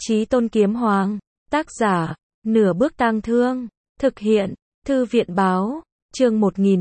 Chí Tôn Kiếm Hoàng, tác giả, Nửa Bước Tang Thương, thực hiện, Thư viện báo, chương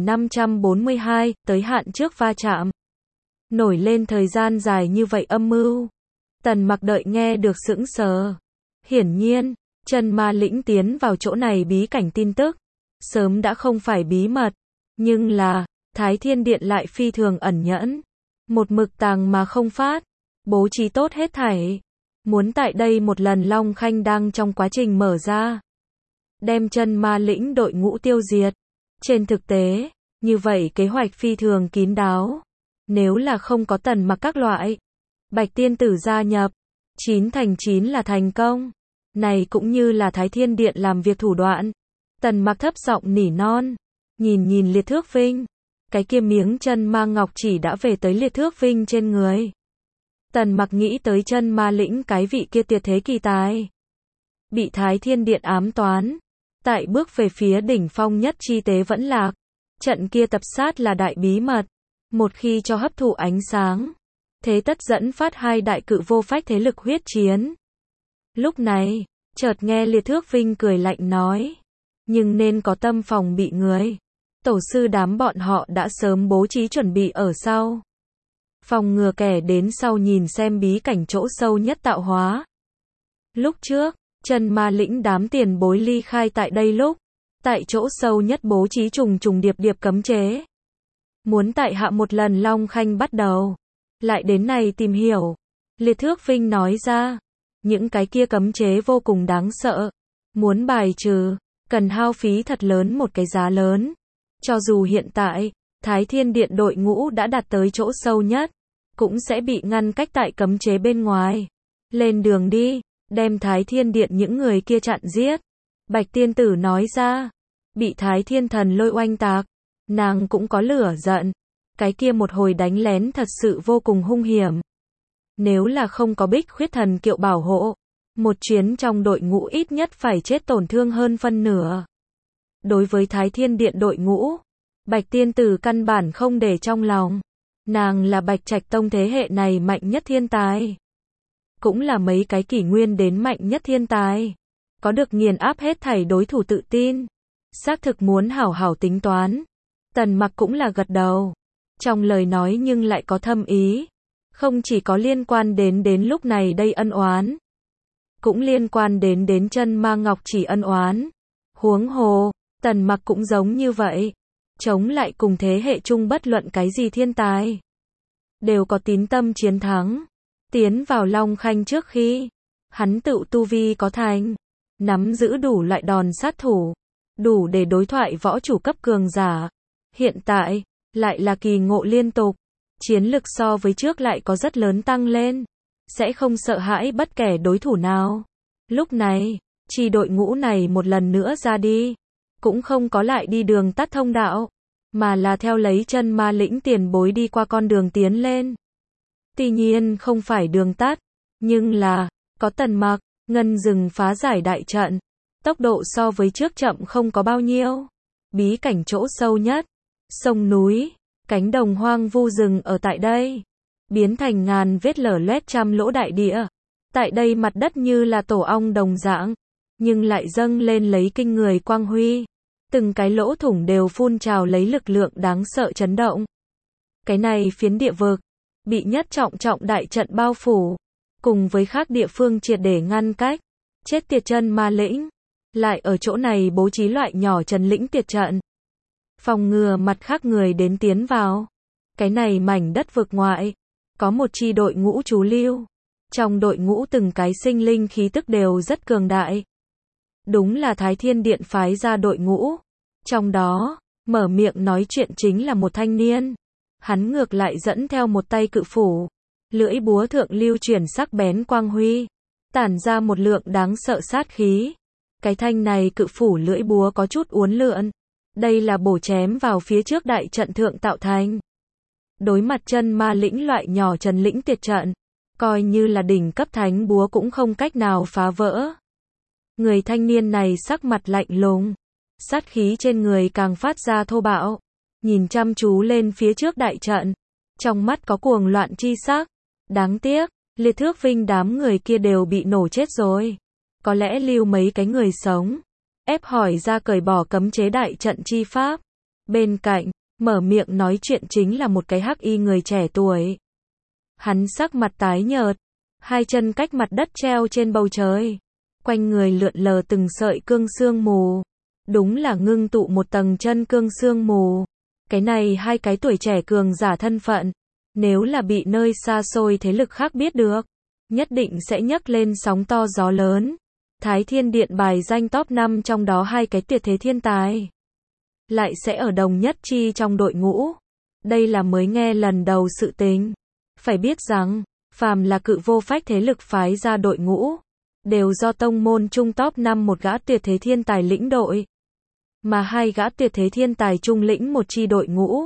1542, tới hạn trước va chạm. Nổi lên thời gian dài như vậy âm mưu. Tần Mặc đợi nghe được sững sờ. Hiển nhiên, Chân Ma Lĩnh tiến vào chỗ này bí cảnh tin tức, sớm đã không phải bí mật, nhưng là, Thái Thiên Điện lại phi thường ẩn nhẫn, một mực tàng mà không phát, bố trí tốt hết thảy. Muốn tại đây một lần Long Khanh đang trong quá trình mở ra, đem Chân Ma Lĩnh đội ngũ tiêu diệt. Trên thực tế, như vậy kế hoạch phi thường kín đáo. Nếu là không có Tần Mặc các loại Bạch Tiên Tử gia nhập, 9 thành 9 là thành công. Này cũng như là Thái Thiên Điện làm việc thủ đoạn. Tần Mặc thấp giọng nỉ non, nhìn Liệt Thước Vinh, cái kia miếng chân ma ngọc chỉ đã về tới Liệt Thước Vinh trên người. Tần Mặc nghĩ tới Chân Ma Lĩnh cái vị kia tuyệt thế kỳ tài, bị Thái Thiên Điện ám toán, tại bước về phía đỉnh phong nhất chi tế vẫn lạc. Trận kia tập sát là đại bí mật, một khi cho hấp thụ ánh sáng, thế tất dẫn phát hai đại cự vô phách thế lực huyết chiến. Lúc này, chợt nghe Liệt Thước Vinh cười lạnh nói, nhưng nên có tâm phòng bị người. Tổ sư đám bọn họ đã sớm bố trí chuẩn bị ở sau, phòng ngừa kẻ đến sau nhìn xem bí cảnh chỗ sâu nhất tạo hóa. Lúc trước, Chân Ma Lĩnh đám tiền bối ly khai tại đây lúc, tại chỗ sâu nhất bố trí trùng trùng điệp điệp cấm chế. Muốn tại hạ một lần Long Khanh bắt đầu, lại đến này tìm hiểu. Liệt Thước Vinh nói ra, những cái kia cấm chế vô cùng đáng sợ. Muốn bài trừ, cần hao phí thật lớn một cái giá lớn. Cho dù hiện tại, Thái Thiên Điện đội ngũ đã đạt tới chỗ sâu nhất, cũng sẽ bị ngăn cách tại cấm chế bên ngoài. Lên đường đi, đem Thái Thiên Điện những người kia chặn giết. Bạch Tiên Tử nói ra, bị Thái Thiên Thần lôi oanh tạc, nàng cũng có lửa giận. Cái kia một hồi đánh lén thật sự vô cùng hung hiểm. Nếu là không có Bích Khuyết Thần Kiệu bảo hộ, một chuyến trong đội ngũ ít nhất phải chết tổn thương hơn phân nửa. Đối với Thái Thiên Điện đội ngũ, Bạch Tiên Tử căn bản không để trong lòng. Nàng là Bạch Trạch Tông thế hệ này mạnh nhất thiên tài, cũng là mấy cái kỷ nguyên đến mạnh nhất thiên tài, có được nghiền áp hết thảy đối thủ tự tin. Xác thực muốn hảo hảo tính toán. Tần Mặc cũng là gật đầu, trong lời nói nhưng lại có thâm ý, không chỉ có liên quan đến lúc này đây ân oán, cũng liên quan đến Chân Ma Ngọc chỉ ân oán. Huống hồ, Tần Mặc cũng giống như vậy, chống lại cùng thế hệ chung bất luận cái gì thiên tài, đều có tín tâm chiến thắng. Tiến vào Long Khanh trước khi, hắn tự tu vi có thành, nắm giữ đủ loại đòn sát thủ, đủ để đối thoại võ chủ cấp cường giả. Hiện tại, lại là kỳ ngộ liên tục, chiến lực so với trước lại có rất lớn tăng lên, sẽ không sợ hãi bất kể đối thủ nào. Lúc này, chi đội ngũ này một lần nữa ra đi, cũng không có lại đi đường tắt thông đạo, mà là theo lấy Chân Ma Lĩnh tiền bối đi qua con đường tiến lên. Tuy nhiên không phải đường tắt, nhưng là, có Tần Mặc, ngân rừng phá giải đại trận, tốc độ so với trước chậm không có bao nhiêu. Bí cảnh chỗ sâu nhất, sông núi, cánh đồng hoang vu rừng ở tại đây, biến thành ngàn vết lở loét trăm lỗ đại địa. Tại đây mặt đất như là tổ ong đồng dạng, nhưng lại dâng lên lấy kinh người quang huy. Từng cái lỗ thủng đều phun trào lấy lực lượng đáng sợ chấn động. Cái này phiến địa vực, bị nhất trọng đại trận bao phủ, cùng với khác địa phương triệt để ngăn cách. Chết tiệt Chân Ma Lĩnh, lại ở chỗ này bố trí loại nhỏ trần lĩnh tiệt trận, phòng ngừa mặt khác người đến tiến vào. Cái này mảnh đất vực ngoại, có một chi đội ngũ trú lưu. Trong đội ngũ từng cái sinh linh khí tức đều rất cường đại. Đúng là Thái Thiên Điện phái ra đội ngũ. Trong đó, mở miệng nói chuyện chính là một thanh niên. Hắn ngược lại dẫn theo một tay cự phủ, lưỡi búa thượng lưu chuyển sắc bén quang huy, tản ra một lượng đáng sợ sát khí. Cái thanh này cự phủ lưỡi búa có chút uốn lượn, đây là bổ chém vào phía trước đại trận thượng tạo thành. Đối mặt Chân Ma Lĩnh loại nhỏ trần lĩnh tiệt trận, coi như là đỉnh cấp thánh búa cũng không cách nào phá vỡ. Người thanh niên này sắc mặt lạnh lùng, sát khí trên người càng phát ra thô bạo, nhìn chăm chú lên phía trước đại trận, trong mắt có cuồng loạn chi sắc. Đáng tiếc, Liệt Thước Vinh đám người kia đều bị nổ chết rồi. Có lẽ lưu mấy cái người sống. Ép hỏi ra cởi bỏ cấm chế đại trận chi pháp. Bên cạnh, mở miệng nói chuyện chính là một cái hắc y người trẻ tuổi. Hắn sắc mặt tái nhợt, hai chân cách mặt đất treo trên bầu trời. Quanh người lượn lờ từng sợi cương sương mù. Đúng là ngưng tụ một tầng chân cương sương mù. Cái này hai cái tuổi trẻ cường giả thân phận. Nếu là bị nơi xa xôi thế lực khác biết được, nhất định sẽ nhấc lên sóng to gió lớn. Thái Thiên Điện bài danh top 5 trong đó hai cái tuyệt thế thiên tài. Lại sẽ ở đồng nhất chi trong đội ngũ. Đây là mới nghe lần đầu sự tình. Phải biết rằng, phàm là cự vô phách thế lực phái ra đội ngũ, đều do tông môn trung top 5 một gã tuyệt thế thiên tài lĩnh đội. Mà hai gã tuyệt thế thiên tài trung lĩnh một chi đội ngũ.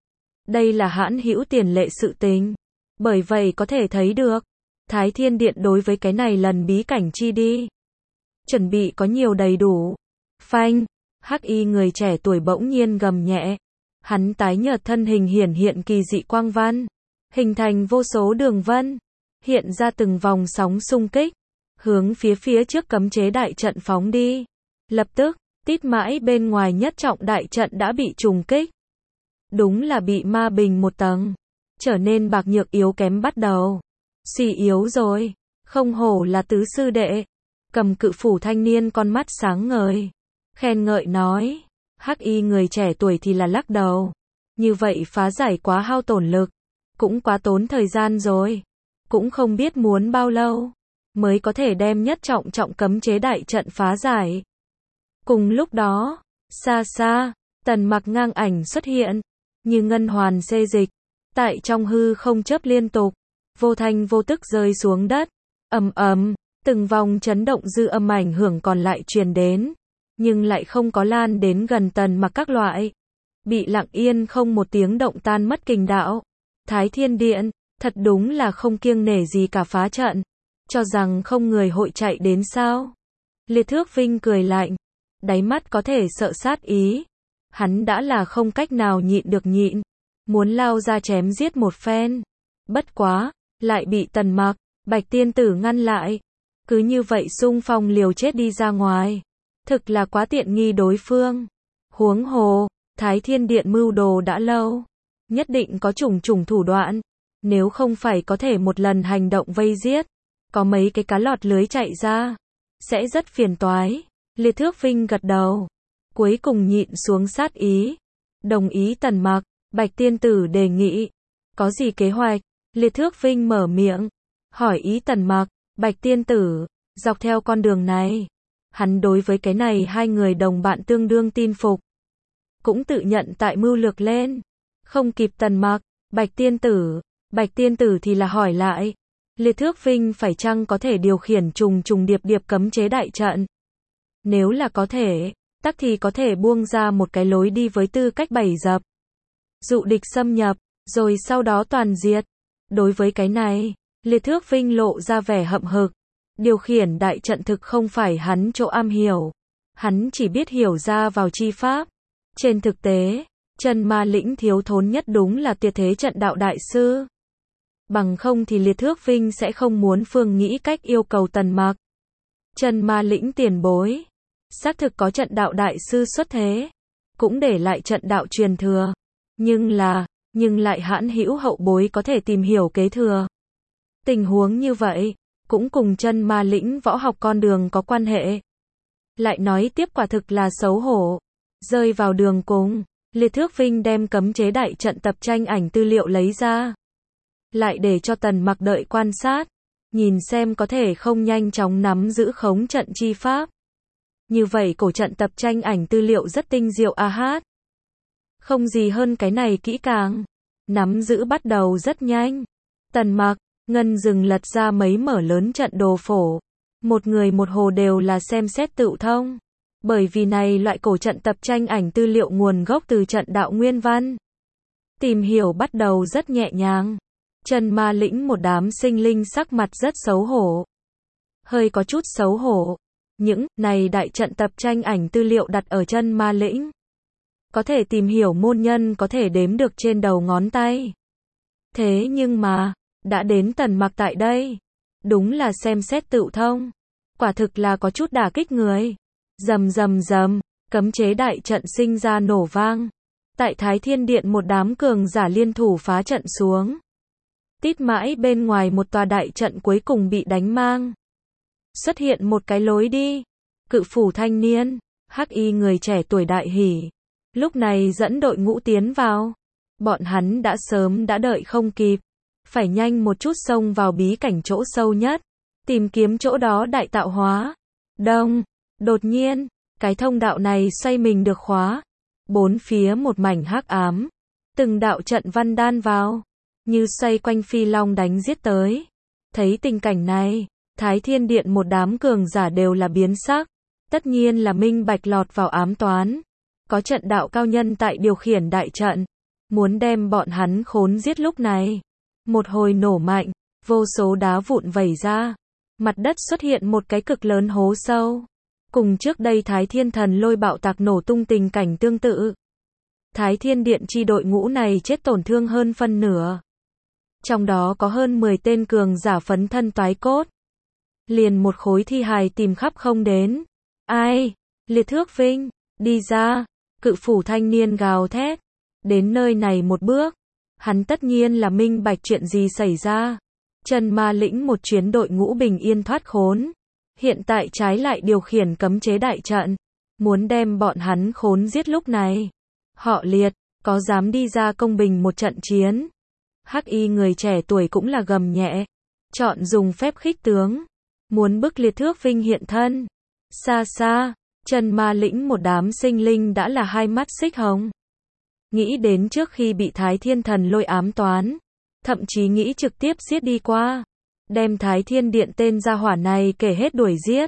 Đây là hãn hữu tiền lệ sự tình. Bởi vậy có thể thấy được, Thái Thiên Điện đối với cái này lần bí cảnh chi đi. Chuẩn bị có nhiều đầy đủ. Phanh, hắc y người trẻ tuổi bỗng nhiên gầm nhẹ. Hắn tái nhợt thân hình hiển hiện kỳ dị quang văn. Hình thành vô số đường vân. Hiện ra từng vòng sóng xung kích. Hướng phía trước cấm chế đại trận phóng đi. Lập tức, tít mãi bên ngoài nhất trọng đại trận đã bị trùng kích. Đúng là bị ma bình một tầng. Trở nên bạc nhược yếu kém bắt đầu. Suy yếu rồi. Không hổ là tứ sư đệ. Cầm cự phủ thanh niên con mắt sáng ngời. Khen ngợi nói. Hắc y người trẻ tuổi thì là lắc đầu. Như vậy phá giải quá hao tổn lực. Cũng quá tốn thời gian rồi. Cũng không biết muốn bao lâu. Mới có thể đem nhất trọng cấm chế đại trận phá giải. Cùng lúc đó. Xa xa. Tần Mặc ngang ảnh xuất hiện. Như ngân hoàn xê dịch. Tại trong hư không chớp liên tục. Vô thanh vô tức rơi xuống đất. Ầm ầm. Từng vòng chấn động dư âm ảnh hưởng còn lại truyền đến. Nhưng lại không có lan đến gần Tần Mặc các loại. Bị lặng yên không một tiếng động tan mất kình đạo. Thái Thiên Điện, thật đúng là không kiêng nể gì cả phá trận. Cho rằng không người hội chạy đến sao. Liệt Thước Vinh cười lạnh. Đáy mắt có thể sợ sát ý. Hắn đã là không cách nào nhịn được nhịn. Muốn lao ra chém giết một phen. Bất quá, lại bị Tần Mặc, Bạch Tiên Tử ngăn lại. Cứ như vậy xung phong liều chết đi ra ngoài. Thực là quá tiện nghi đối phương. Huống hồ, Thái Thiên Điện mưu đồ đã lâu. Nhất định có trùng thủ đoạn. Nếu không phải có thể một lần hành động vây giết. Có mấy cái cá lọt lưới chạy ra. Sẽ rất phiền toái. Liệt Thước Vinh gật đầu. Cuối cùng nhịn xuống sát ý. Đồng ý Tần Mặc, Bạch Tiên Tử đề nghị. Có gì kế hoạch? Liệt Thước Vinh mở miệng. Hỏi ý Tần Mặc, Bạch Tiên Tử. Dọc theo con đường này. Hắn đối với cái này hai người đồng bạn tương đương tin phục. Cũng tự nhận tại mưu lược lên. Không kịp Tần Mặc, Bạch Tiên Tử thì là hỏi lại. Liệt Thước Vinh phải chăng có thể điều khiển trùng điệp cấm chế đại trận? Nếu là có thể, tắc thì có thể buông ra một cái lối đi với tư cách bày dập. Dụ địch xâm nhập, rồi sau đó toàn diệt. Đối với cái này, Liệt Thước Vinh lộ ra vẻ hậm hực. Điều khiển đại trận thực không phải hắn chỗ am hiểu. Hắn chỉ biết hiểu ra vào chi pháp. Trên thực tế, Chân Ma Lĩnh thiếu thốn nhất đúng là tuyệt thế trận đạo đại sư. Bằng không thì Liệt Thước Vinh sẽ không muốn phương nghĩ cách yêu cầu Tần Mặc. Chân Ma Lĩnh tiền bối. Xác thực có trận đạo đại sư xuất thế. Cũng để lại trận đạo truyền thừa. Nhưng lại hãn hữu hậu bối có thể tìm hiểu kế thừa. Tình huống như vậy, cũng cùng Chân Ma Lĩnh võ học con đường có quan hệ. Lại nói tiếp quả thực là xấu hổ. Rơi vào đường cùng, Liệt Thước Vinh đem cấm chế đại trận tập tranh ảnh tư liệu lấy ra. Lại để cho Tần Mặc đợi quan sát. Nhìn xem có thể không nhanh chóng nắm giữ khống trận chi pháp. Như vậy cổ trận tập tranh ảnh tư liệu rất tinh diệu a hát. Không gì hơn cái này kỹ càng. Nắm giữ bắt đầu rất nhanh. Tần Mặc, Ngân dừng lật ra mấy mở lớn trận đồ phổ. Một người một hồ đều là xem xét tự thông. Bởi vì này loại cổ trận tập tranh ảnh tư liệu nguồn gốc từ trận đạo nguyên văn. Tìm hiểu bắt đầu rất nhẹ nhàng. Chân Ma Lĩnh một đám sinh linh sắc mặt rất xấu hổ. Hơi có chút xấu hổ. Những này đại trận tập tranh ảnh tư liệu đặt ở Chân Ma Lĩnh. Có thể tìm hiểu môn nhân có thể đếm được trên đầu ngón tay. Thế nhưng mà, đã đến Tần Mặc tại đây, Đúng là xem xét tựu thông. Quả thực là có chút đả kích người. Rầm rầm rầm, cấm chế đại trận sinh ra nổ vang. Tại Thái Thiên Điện một đám cường giả liên thủ phá trận xuống. Tít mãi bên ngoài một tòa đại trận cuối cùng bị đánh mang. Xuất hiện một cái lối đi. Cự phủ thanh niên, hắc y người trẻ tuổi đại hỉ. Lúc này dẫn đội ngũ tiến vào. Bọn hắn đã sớm đã đợi không kịp. Phải nhanh một chút xông vào bí cảnh chỗ sâu nhất. Tìm kiếm chỗ đó đại tạo hóa. Đông, đột nhiên, cái thông đạo này xoay mình được khóa. Bốn phía một mảnh hắc ám. Từng đạo trận văn đan vào. Như xoay quanh phi long đánh giết tới. Thấy tình cảnh này, Thái Thiên Điện một đám cường giả đều là biến sắc. Tất nhiên là minh bạch lọt vào ám toán. Có trận đạo cao nhân tại điều khiển đại trận. Muốn đem bọn hắn khốn giết lúc này. Một hồi nổ mạnh, vô số đá vụn vẩy ra. Mặt đất xuất hiện một cái cực lớn hố sâu. Cùng trước đây Thái Thiên Thần Lôi bạo tạc nổ tung tình cảnh tương tự. Thái Thiên Điện chi đội ngũ này chết tổn thương hơn phân nửa. Trong đó có hơn 10 tên cường giả phấn thân toái cốt. Liền một khối thi hài tìm khắp không đến. Ai? Liệt Thước Vinh, đi ra. Cự phủ thanh niên gào thét. Đến nơi này một bước. Hắn tất nhiên là minh bạch chuyện gì xảy ra. Trần Ma lĩnh một chuyến đội ngũ bình yên thoát khốn. Hiện tại trái lại điều khiển cấm chế đại trận. Muốn đem bọn hắn khốn giết lúc này. Họ Liệt, có dám đi ra công bình một trận chiến. Hắc y người trẻ tuổi cũng là gầm nhẹ. Chọn dùng phép khích tướng. Muốn bức Liệt Thước Vinh hiện thân. Xa xa, Trần Ma lĩnh một đám sinh linh đã là hai mắt xích hồng. Nghĩ đến trước khi bị Thái Thiên Thần Lôi ám toán. Thậm chí nghĩ trực tiếp giết đi qua. Đem Thái Thiên Điện tên gia hỏa này kể hết đuổi giết.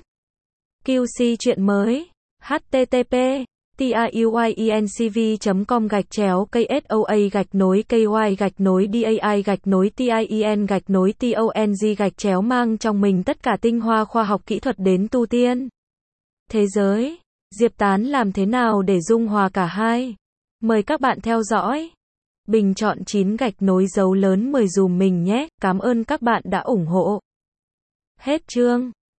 QC chuyện mới. http tiuyencv.com/KSOA-KY-DAI-TIEN-TONG mang trong mình tất cả tinh hoa khoa học kỹ thuật đến tu tiên. Thế giới, Diệp Tán làm thế nào để dung hòa cả hai? Mời các bạn theo dõi. Bình chọn 9 gạch nối dấu lớn 10 dùm mình nhé, cảm ơn các bạn đã ủng hộ. Hết chương.